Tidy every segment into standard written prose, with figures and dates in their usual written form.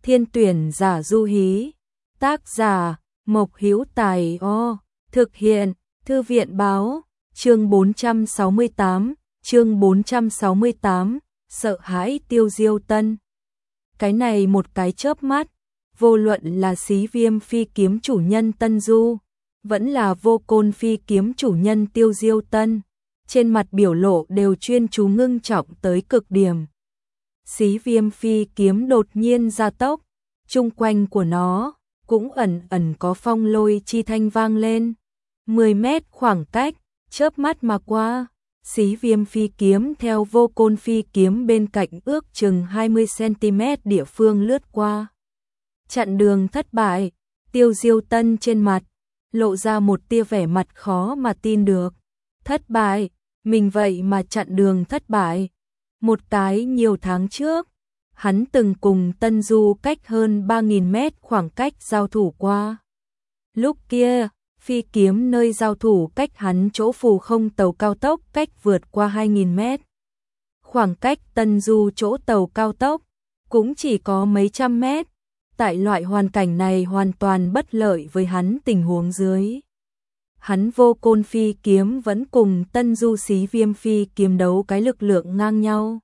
Thiên tuyển giả du hí. Tác giả Mộc Hữu Tài. Thực hiện Thư viện báo. Chương 468, sợ hãi Tiêu Diêu Tân. Cái này một cái chớp mắt, vô luận là Xí Viêm phi kiếm chủ nhân Tân Du, vẫn là Vô Côn phi kiếm chủ nhân Tiêu Diêu Tân, trên mặt biểu lộ đều chuyên chú ngưng trọng tới cực điểm. Xí Viêm phi kiếm đột nhiên gia tốc, chung quanh của nó cũng ẩn ẩn có phong lôi chi thanh vang lên. 10 mét khoảng cách, chớp mắt mà qua, Xí Viêm phi kiếm theo Vô Côn phi kiếm bên cạnh ước chừng 20 cm địa phương lướt qua. Chặn đường thất bại, Tiêu Diêu Tân trên mặt lộ ra một tia vẻ mặt khó mà tin được. Thất bại, mình vậy mà chặn đường thất bại. Một cái nhiều tháng trước, hắn từng cùng Tân Du cách hơn 3.000 mét khoảng cách giao thủ qua. Lúc kia, phi kiếm nơi giao thủ cách hắn chỗ phù không tàu cao tốc cách vượt qua 2.000 mét. Khoảng cách Tân Du chỗ tàu cao tốc cũng chỉ có mấy trăm mét. Tại loại hoàn cảnh này hoàn toàn bất lợi với hắn tình huống dưới. Hắn Vô Côn phi kiếm vẫn cùng Tân Du Xí Viêm phi kiếm đấu cái lực lượng ngang nhau.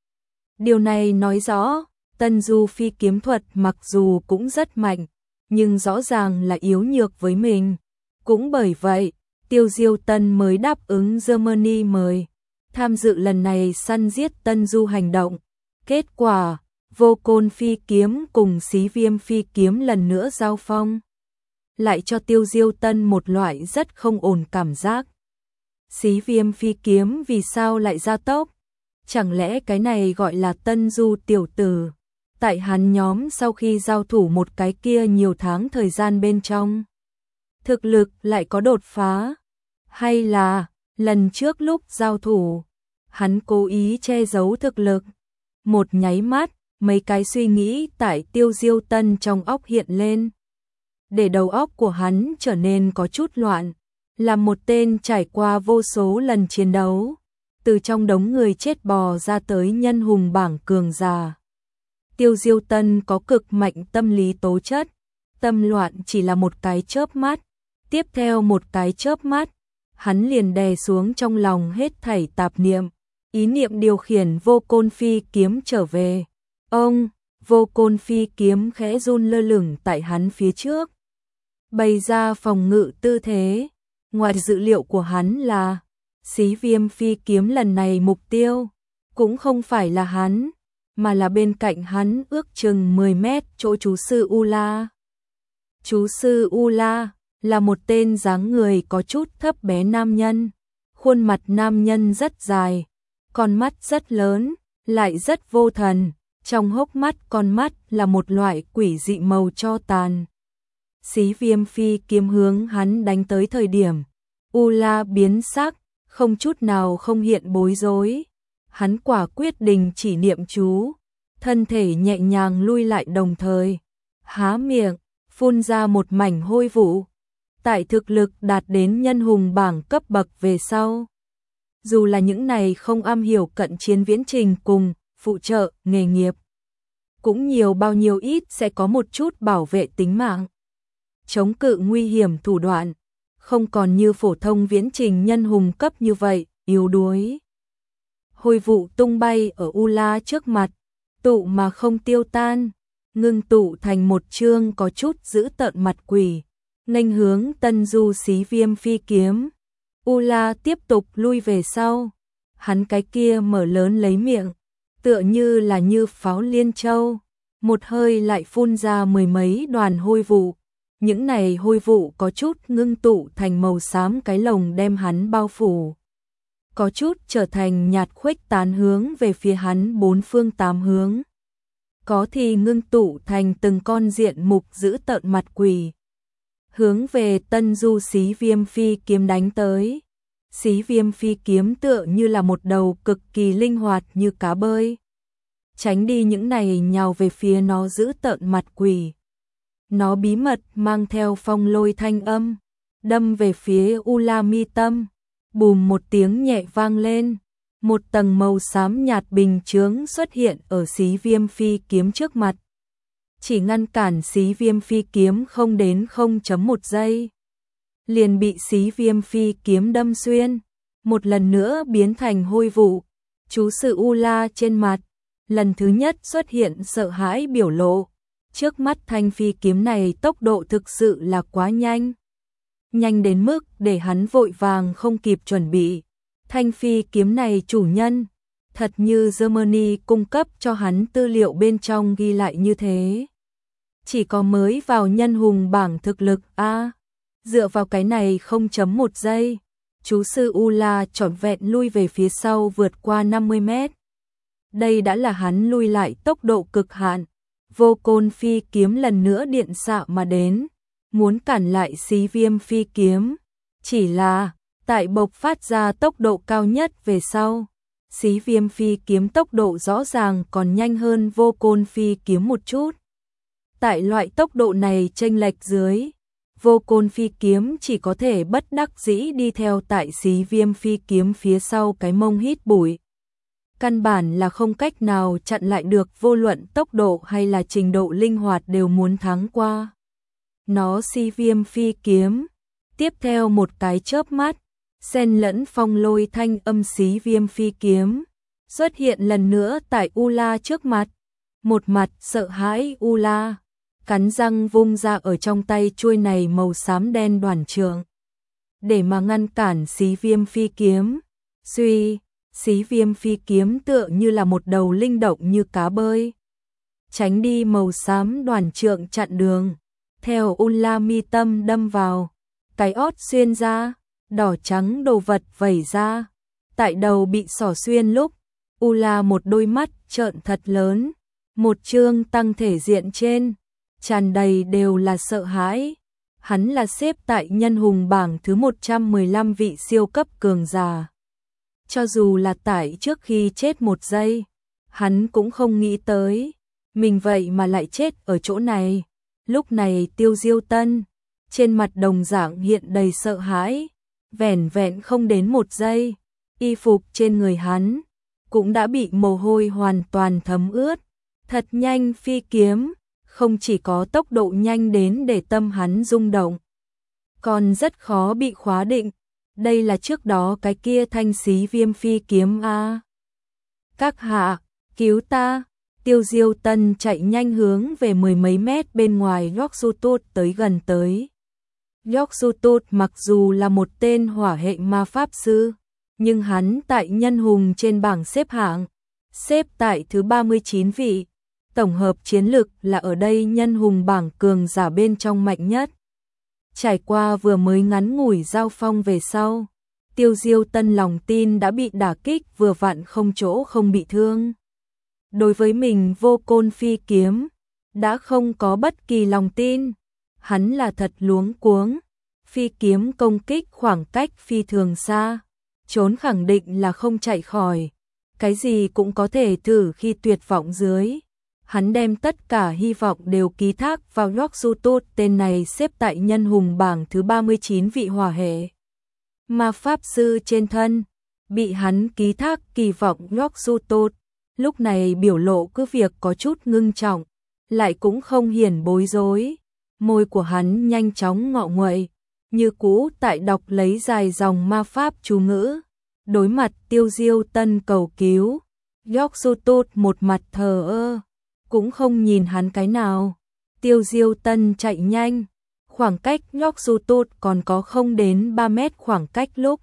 Điều này nói rõ, Tân Du phi kiếm thuật mặc dù cũng rất mạnh, nhưng rõ ràng là yếu nhược với mình. Cũng bởi vậy, Tiêu Diêu Tân mới đáp ứng Germany mời tham dự lần này săn giết Tân Du hành động. Kết quả, Vô Côn phi kiếm cùng Xí Viêm phi kiếm lần nữa giao phong, lại cho Tiêu Diêu Tân một loại rất không ổn cảm giác. Xí Viêm phi kiếm vì sao lại gia tốc? Chẳng lẽ cái này gọi là Tân Du tiểu tử? Tại hắn nhóm sau khi giao thủ một cái kia nhiều tháng thời gian bên trong, thực lực lại có đột phá? Hay là lần trước lúc giao thủ, hắn cố ý che giấu thực lực? Một nháy mắt, mấy cái suy nghĩ tại Tiêu Diêu Tân trong óc hiện lên, để đầu óc của hắn trở nên có chút loạn. Là một tên trải qua vô số lần chiến đấu, từ trong đống người chết bò ra tới nhân hùng bảng cường giả, Tiêu Diêu Tân có cực mạnh tâm lý tố chất. Tâm loạn chỉ là một cái chớp mắt, tiếp theo một cái chớp mắt, hắn liền đè xuống trong lòng hết thảy tạp niệm, ý niệm điều khiển Vô Côn phi kiếm trở về. Ông, Vô Côn phi kiếm khẽ run lơ lửng tại hắn phía trước, bày ra phòng ngự tư thế. Ngoài dự liệu của hắn là, Xí Viêm phi kiếm lần này mục tiêu cũng không phải là hắn, mà là bên cạnh hắn ước chừng 10 mét chỗ chú sư Ula. Chú sư Ula là một tên dáng người có chút thấp bé nam nhân, khuôn mặt nam nhân rất dài, con mắt rất lớn, lại rất vô thần. Trong hốc mắt con mắt là một loại quỷ dị màu tro tàn. Xí Viêm phi kiếm hướng hắn đánh tới thời điểm, Ula biến sắc, không chút nào không hiện bối rối. Hắn quả quyết đình chỉ niệm chú, thân thể nhẹ nhàng lui lại đồng thời há miệng, phun ra một mảnh hôi vụ. Tại thực lực đạt đến nhân hùng bảng cấp bậc về sau, dù là những này không am hiểu cận chiến viễn trình cùng phụ trợ nghề nghiệp, cũng nhiều bao nhiêu ít sẽ có một chút bảo vệ tính mạng, chống cự nguy hiểm thủ đoạn, không còn như phổ thông viễn trình nhân hùng cấp như vậy, yếu đuối. Hôi vụ tung bay ở Ula trước mặt, tụ mà không tiêu tan, ngưng tụ thành một chương có chút dữ tợn mặt quỷ, nghênh hướng Tân Du Xí Viêm phi kiếm. Ula tiếp tục lui về sau, hắn cái kia mở lớn lấy miệng, tựa như là như pháo liên châu, một hơi lại phun ra mười mấy đoàn hôi vụ. Những này hôi vụ có chút ngưng tụ thành màu xám cái lồng đem hắn bao phủ, có chút trở thành nhạt khuếch tán hướng về phía hắn bốn phương tám hướng, có thì ngưng tụ thành từng con diện mục dữ tợn mặt quỷ, hướng về Tân Du Xí Viêm phi kiếm đánh tới. Xí Viêm phi kiếm tựa như là một đầu cực kỳ linh hoạt như cá bơi, tránh đi những này nhào về phía nó dữ tợn mặt quỷ. Nó bí mật mang theo phong lôi thanh âm, đâm về phía Ula mi tâm. Bùm một tiếng nhẹ vang lên, một tầng màu xám nhạt bình chướng xuất hiện ở Xí Viêm phi kiếm trước mặt. chỉ ngăn cản xí viêm phi kiếm không đến 0.1 giây. Liền bị xí viêm phi kiếm đâm xuyên, một lần nữa biến thành hôi vụ. Chú sự U La trên mặt, lần thứ nhất xuất hiện sợ hãi biểu lộ. Trước mắt thanh phi kiếm này tốc độ thực sự là quá nhanh. Nhanh đến mức để hắn vội vàng không kịp chuẩn bị. Thanh phi kiếm này chủ nhân, thật như Germany cung cấp cho hắn tư liệu bên trong ghi lại như thế. Chỉ có mới vào nhân hùng bảng thực lực A. Dựa vào cái này 0.1 giây, chú sư U La trọn vẹn lui về phía sau vượt qua 50 mét. Đây đã là hắn lui lại tốc độ cực hạn. Vô côn phi kiếm lần nữa điện xạ mà đến, muốn cản lại xí viêm phi kiếm. Chỉ là, tại bộc phát ra tốc độ cao nhất về sau, xí viêm phi kiếm tốc độ rõ ràng còn nhanh hơn vô côn phi kiếm một chút. Tại loại tốc độ này chênh lệch dưới, vô côn phi kiếm chỉ có thể bất đắc dĩ đi theo tại xí viêm phi kiếm phía sau cái mông hít bụi. Căn bản là không cách nào chặn lại được, vô luận tốc độ hay là trình độ linh hoạt đều muốn thắng qua nó xí viêm phi kiếm. Tiếp theo một cái chớp mắt, xen lẫn phong lôi thanh âm xí viêm phi kiếm xuất hiện lần nữa tại U La trước mặt. Một mặt sợ hãi U La, cắn răng vung ra ở trong tay chuôi này màu xám đen đoản trượng, để mà ngăn cản xí viêm phi kiếm. Suy, xí viêm phi kiếm tựa như là một đầu linh động như cá bơi, tránh đi màu xám đoản trượng chặn đường. Theo U La mi tâm đâm vào, cái ót xuyên ra, đỏ trắng đồ vật vẩy ra. Tại đầu bị xỏ xuyên lúc, U La một đôi mắt trợn thật lớn, một trương tăng thể diện trên tràn đầy đều là sợ hãi. Hắn là xếp tại nhân hùng bảng thứ 115 vị siêu cấp cường giả. Cho dù là tại trước khi chết một giây, hắn cũng không nghĩ tới mình vậy mà lại chết ở chỗ này. Lúc này Tiêu Diêu Tân trên mặt đồng dạng hiện đầy sợ hãi, vẻn vẹn không đến một giây, y phục trên người hắn cũng đã bị mồ hôi hoàn toàn thấm ướt. Thật nhanh phi kiếm, không chỉ có tốc độ nhanh đến để tâm hắn rung động, còn rất khó bị khóa định. Đây là trước đó cái kia thanh xí viêm phi kiếm a. Các hạ, cứu ta! Tiêu Diêu Tân chạy nhanh hướng về mười mấy mét bên ngoài York-Sutut tới gần tới. York-Sutut mặc dù là một tên hỏa hệ ma pháp sư, nhưng hắn tại nhân hùng trên bảng xếp hạng, xếp tại thứ 39 vị. Tổng hợp chiến lực là ở đây nhân hùng bảng cường giả bên trong mạnh nhất. Trải qua vừa mới ngắn ngủi giao phong về sau, Tiêu Diêu Tân lòng tin đã bị đả kích, vừa vặn không chỗ không bị thương. Đối với mình vô côn phi kiếm, đã không có bất kỳ lòng tin. Hắn là thật luống cuống. Phi kiếm công kích khoảng cách phi thường xa, trốn khẳng định là không chạy khỏi. Cái gì cũng có thể thử khi tuyệt vọng dưới. Hắn đem tất cả hy vọng đều ký thác vào York-Sutut, tên này xếp tại nhân hùng bảng thứ 39 vị hỏa hệ ma pháp sư trên thân. Bị hắn ký thác kỳ vọng York-Sutut lúc này biểu lộ cứ việc có chút ngưng trọng, lại cũng không hiển bối rối. Môi của hắn nhanh chóng ngọ nguậy, như cũ tại đọc lấy dài dòng ma pháp chú ngữ. Đối mặt Tiêu Diêu Tân cầu cứu, York-Sutut một mặt thờ ơ, cũng không nhìn hắn cái nào. Tiêu Diêu Tân chạy nhanh, khoảng cách York-Sutut còn có không đến 3 mét khoảng cách lúc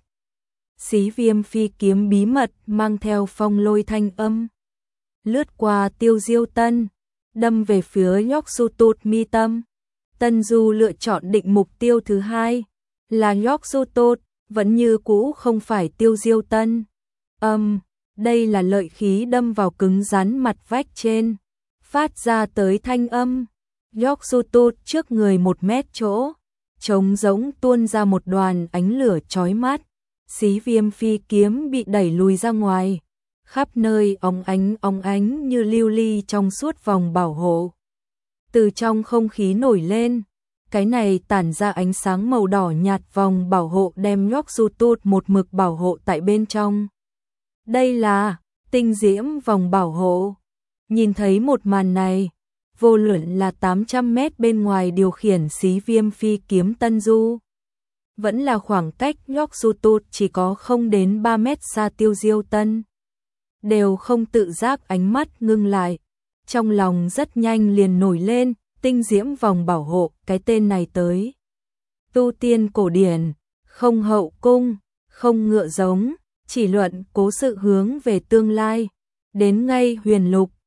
xí viêm phi kiếm bí mật mang theo phong lôi thanh âm lướt qua Tiêu Diêu Tân, đâm về phía York-Sutut mi tâm. Tân Du lựa chọn định mục tiêu thứ hai là York-Sutut, vẫn như cũ không phải Tiêu Diêu Tân. Đây là lợi khí đâm vào cứng rắn mặt vách trên, phát ra tới thanh âm. York-Sutut trước người 1 mét chỗ, trống rỗng tuôn ra một đoàn ánh lửa chói mắt. Xí viêm phi kiếm bị đẩy lùi ra ngoài, khắp nơi óng ánh như lưu ly trong suốt vòng bảo hộ. Từ trong không khí nổi lên, cái này tản ra ánh sáng màu đỏ nhạt vòng bảo hộ đem York-Sutut một mực bảo hộ tại bên trong. Đây là tinh diễm vòng bảo hộ. Nhìn thấy một màn này, vô luận là 800 mét bên ngoài điều khiển xí viêm phi kiếm Tân Du, vẫn là khoảng cách York Du Tụt chỉ có không đến 3 mét xa Tiêu Diêu Tân, đều không tự giác ánh mắt ngưng lại. Trong lòng rất nhanh liền nổi lên, tinh diễm vòng bảo hộ, cái tên này tới. Tu tiên cổ điển, không hậu cung, không ngựa giống, chỉ luận cố sự hướng về tương lai. Đến ngay huyền lục,